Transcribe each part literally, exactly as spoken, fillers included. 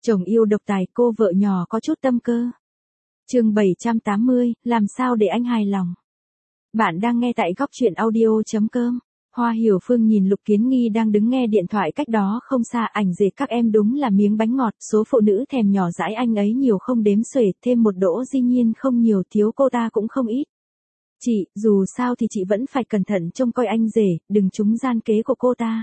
Chồng yêu độc tài, cô vợ nhỏ có chút tâm cơ. Chương bảy trăm tám mươi, làm sao để anh hài lòng. Bạn đang nghe tại góc truyện audio chấm com. Hoa Hiểu Phương nhìn Lục Kiến Nghi đang đứng nghe điện thoại cách đó không xa, ảnh dệt các em đúng là miếng bánh ngọt, số phụ nữ thèm nhỏ dãi anh ấy nhiều không đếm xuể, thêm một Đỗ Di Nhiên không nhiều thiếu cô ta cũng không ít. Chị, dù sao thì chị vẫn phải cẩn thận trông coi anh rể, đừng trúng gian kế của cô ta.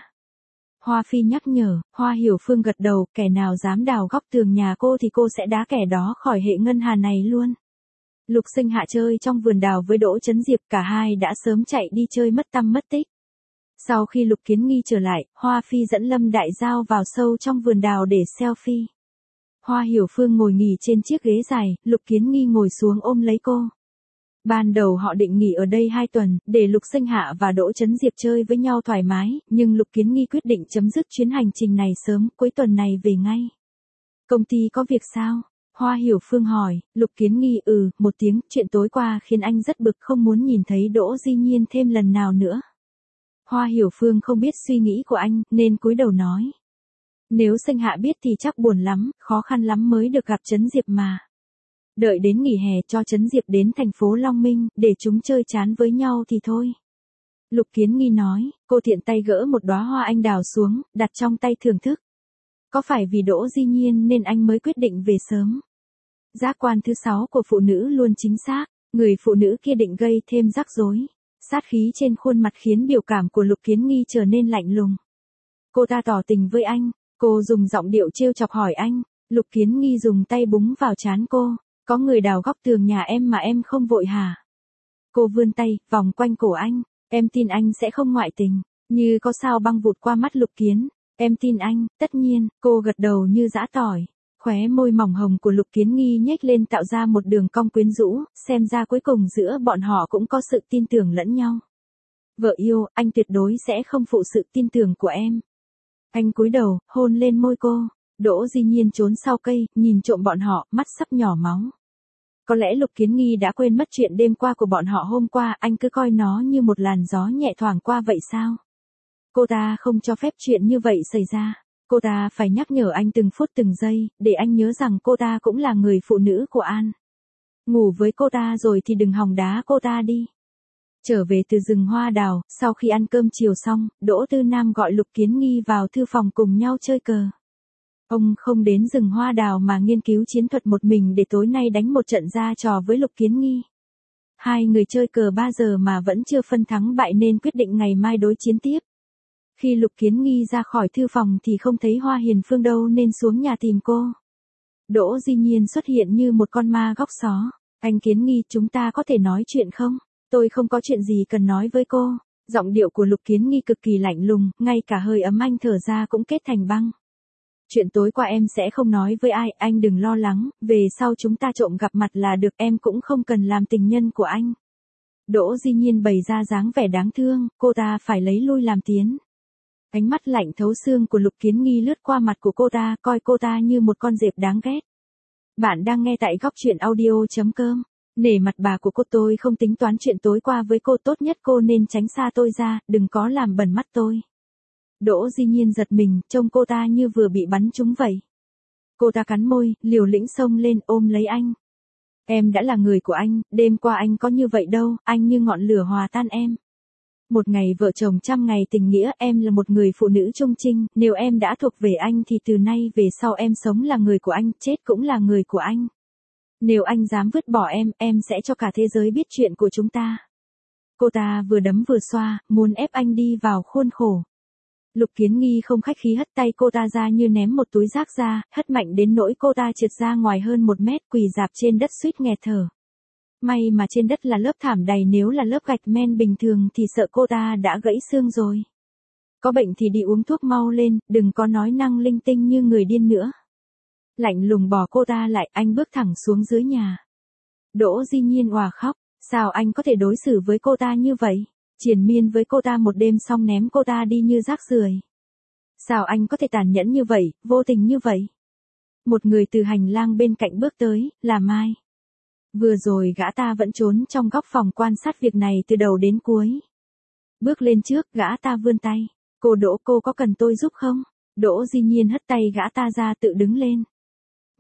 Hoa Phi nhắc nhở. Hoa Hiểu Phương gật đầu, kẻ nào dám đào góc tường nhà cô thì cô sẽ đá kẻ đó khỏi hệ ngân hà này luôn. Lục Sinh Hạ chơi trong vườn đào với Đỗ Chấn Diệp, cả hai đã sớm chạy đi chơi mất tăm mất tích. Sau khi Lục Kiến Nghi trở lại, Hoa Phi dẫn Lâm Đại Giao vào sâu trong vườn đào để selfie. Hoa Hiểu Phương ngồi nghỉ trên chiếc ghế dài, Lục Kiến Nghi ngồi xuống ôm lấy cô. Ban đầu họ định nghỉ ở đây hai tuần, để Lục Sinh Hạ và Đỗ Chấn Diệp chơi với nhau thoải mái, nhưng Lục Kiến Nghi quyết định chấm dứt chuyến hành trình này sớm, cuối tuần này về ngay. Công ty có việc sao? Hoa Hiểu Phương hỏi. Lục Kiến Nghi ừ, một tiếng, chuyện tối qua khiến anh rất bực, không muốn nhìn thấy Đỗ Di Nhiên thêm lần nào nữa. Hoa Hiểu Phương không biết suy nghĩ của anh, nên cúi đầu nói. Nếu Sinh Hạ biết thì chắc buồn lắm, khó khăn lắm mới được gặp Chấn Diệp mà. Đợi đến nghỉ hè cho Chấn Diệp đến thành phố Long Minh, để chúng chơi chán với nhau thì thôi. Lục Kiến Nghi nói, cô tiện tay gỡ một đóa hoa anh đào xuống, đặt trong tay thưởng thức. Có phải vì Đỗ Di Nhiên nên anh mới quyết định về sớm? Giác quan thứ sáu của phụ nữ luôn chính xác, người phụ nữ kia định gây thêm rắc rối. Sát khí trên khuôn mặt khiến biểu cảm của Lục Kiến Nghi trở nên lạnh lùng. Cô ta tỏ tình với anh, cô dùng giọng điệu trêu chọc hỏi anh. Lục Kiến Nghi dùng tay búng vào trán cô. Có người đào góc tường nhà em mà em không vội hả? Cô vươn tay, vòng quanh cổ anh. Em tin anh sẽ không ngoại tình. Như có sao băng vụt qua mắt Lục Kiến. Em tin anh, tất nhiên, cô gật đầu như giã tỏi. Khóe môi mỏng hồng của Lục Kiến Nghi nhếch lên tạo ra một đường cong quyến rũ, xem ra cuối cùng giữa bọn họ cũng có sự tin tưởng lẫn nhau. Vợ yêu, anh tuyệt đối sẽ không phụ sự tin tưởng của em. Anh cúi đầu, hôn lên môi cô. Đỗ Di Nhiên trốn sau cây, nhìn trộm bọn họ, mắt sắp nhỏ máu. Có lẽ Lục Kiến Nghi đã quên mất chuyện đêm qua của bọn họ hôm qua, anh cứ coi nó như một làn gió nhẹ thoảng qua vậy sao? Cô ta không cho phép chuyện như vậy xảy ra. Cô ta phải nhắc nhở anh từng phút từng giây, để anh nhớ rằng cô ta cũng là người phụ nữ của An. Ngủ với cô ta rồi thì đừng hòng đá cô ta đi. Trở về từ rừng hoa đào, sau khi ăn cơm chiều xong, Đỗ Tư Nam gọi Lục Kiến Nghi vào thư phòng cùng nhau chơi cờ. Ông không đến rừng hoa đào mà nghiên cứu chiến thuật một mình để tối nay đánh một trận ra trò với Lục Kiến Nghi. Hai người chơi cờ ba giờ mà vẫn chưa phân thắng bại nên quyết định ngày mai đối chiến tiếp. Khi Lục Kiến Nghi ra khỏi thư phòng thì không thấy Hoa Hiền Phương đâu nên xuống nhà tìm cô. Đỗ Di Nhiên xuất hiện như một con ma góc xó. Anh Kiến Nghi, chúng ta có thể nói chuyện không? Tôi không có chuyện gì cần nói với cô. Giọng điệu của Lục Kiến Nghi cực kỳ lạnh lùng, ngay cả hơi ấm anh thở ra cũng kết thành băng. Chuyện tối qua em sẽ không nói với ai, anh đừng lo lắng, về sau chúng ta trộm gặp mặt là được, em cũng không cần làm tình nhân của anh. Đỗ Di Nhiên bày ra dáng vẻ đáng thương, cô ta phải lấy lui làm tiến. Ánh mắt lạnh thấu xương của Lục Kiến Nghi lướt qua mặt của cô ta, coi cô ta như một con dẹp đáng ghét. Bạn đang nghe tại góc truyện audio chấm com. Nể mặt bà của cô, tôi không tính toán chuyện tối qua với cô, tốt nhất cô nên tránh xa tôi ra, đừng có làm bẩn mắt tôi. Đỗ Di Nhiên giật mình, trông cô ta như vừa bị bắn trúng vậy. Cô ta cắn môi, liều lĩnh xông lên ôm lấy anh. Em đã là người của anh, đêm qua anh có như vậy đâu, anh như ngọn lửa hòa tan em. Một ngày vợ chồng trăm ngày tình nghĩa, em là một người phụ nữ trung trinh, nếu em đã thuộc về anh thì từ nay về sau em sống là người của anh, chết cũng là người của anh. Nếu anh dám vứt bỏ em, em sẽ cho cả thế giới biết chuyện của chúng ta. Cô ta vừa đấm vừa xoa, muốn ép anh đi vào khuôn khổ. Lục Kiến Nghi không khách khí hất tay cô ta ra như ném một túi rác ra, hất mạnh đến nỗi cô ta trượt ra ngoài hơn một mét, quỳ rạp trên đất suýt nghẹt thở. May mà trên đất là lớp thảm dày, nếu là lớp gạch men bình thường thì sợ cô ta đã gãy xương rồi. Có bệnh thì đi uống thuốc mau lên, đừng có nói năng linh tinh như người điên nữa. Lạnh lùng bỏ cô ta lại, anh bước thẳng xuống dưới nhà. Đỗ Di Nhiên òa khóc, sao anh có thể đối xử với cô ta như vậy? Triền miên với cô ta một đêm xong ném cô ta đi như rác rưởi. Sao anh có thể tàn nhẫn như vậy, vô tình như vậy? Một người từ hành lang bên cạnh bước tới, là Mai. Vừa rồi gã ta vẫn trốn trong góc phòng quan sát việc này từ đầu đến cuối. Bước lên trước, gã ta vươn tay. Cô Đỗ, cô có cần tôi giúp không? Đỗ Di Nhiên hất tay gã ta ra tự đứng lên.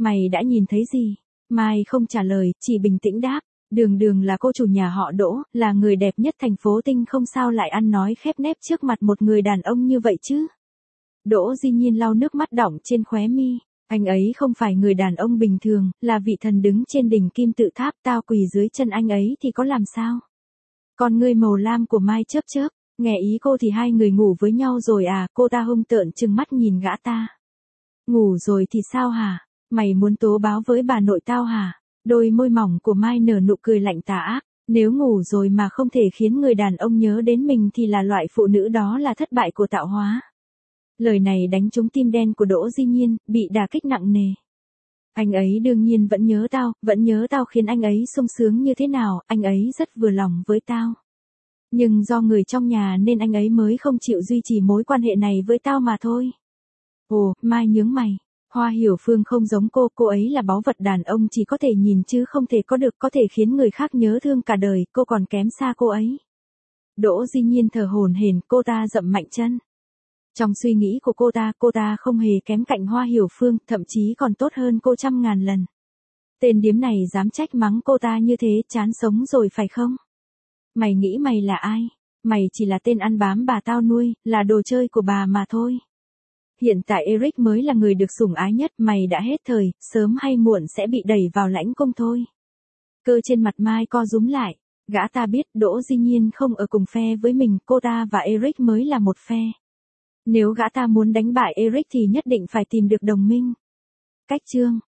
Mày đã nhìn thấy gì? Mai không trả lời, chỉ bình tĩnh đáp. Đường Đường là cô chủ nhà họ Đỗ, là người đẹp nhất thành phố Tinh, không sao lại ăn nói khép nép trước mặt một người đàn ông như vậy chứ. Đỗ Di Nhiên lau nước mắt đọng trên khóe mi. Anh ấy không phải người đàn ông bình thường, là vị thần đứng trên đỉnh kim tự tháp, tao quỳ dưới chân anh ấy thì có làm sao? Con ngươi màu lam của Mai chớp chớp, nghe ý cô thì hai người ngủ với nhau rồi à? Cô ta hung tợn trừng mắt nhìn gã ta. Ngủ rồi thì sao hả? Mày muốn tố báo với bà nội tao hả? Đôi môi mỏng của Mai nở nụ cười lạnh tà ác. Nếu ngủ rồi mà không thể khiến người đàn ông nhớ đến mình thì là loại phụ nữ đó là thất bại của tạo hóa. Lời này đánh trúng tim đen của Đỗ Di Nhiên, bị đả kích nặng nề. Anh ấy đương nhiên vẫn nhớ tao, vẫn nhớ tao khiến anh ấy sung sướng như thế nào, anh ấy rất vừa lòng với tao. Nhưng do người trong nhà nên anh ấy mới không chịu duy trì mối quan hệ này với tao mà thôi. Ồ, Mai nhướng mày. Hoa Hiểu Phương không giống cô, cô ấy là báu vật đàn ông chỉ có thể nhìn chứ không thể có được, có thể khiến người khác nhớ thương cả đời, cô còn kém xa cô ấy. Đỗ Di Nhiên thở hổn hển, cô ta dậm mạnh chân. Trong suy nghĩ của cô ta, cô ta không hề kém cạnh Hoa Hiểu Phương, thậm chí còn tốt hơn cô trăm ngàn lần. Tên điếm này dám trách mắng cô ta như thế, chán sống rồi phải không? Mày nghĩ mày là ai? Mày chỉ là tên ăn bám bà tao nuôi, là đồ chơi của bà mà thôi. Hiện tại Eric mới là người được sủng ái nhất, mày đã hết thời, sớm hay muộn sẽ bị đẩy vào lãnh cung thôi. Cơ trên mặt Mai co rúm lại, gã ta biết Đỗ Di Nhiên không ở cùng phe với mình, cô ta và Eric mới là một phe. Nếu gã ta muốn đánh bại Eric thì nhất định phải tìm được đồng minh. Cách chương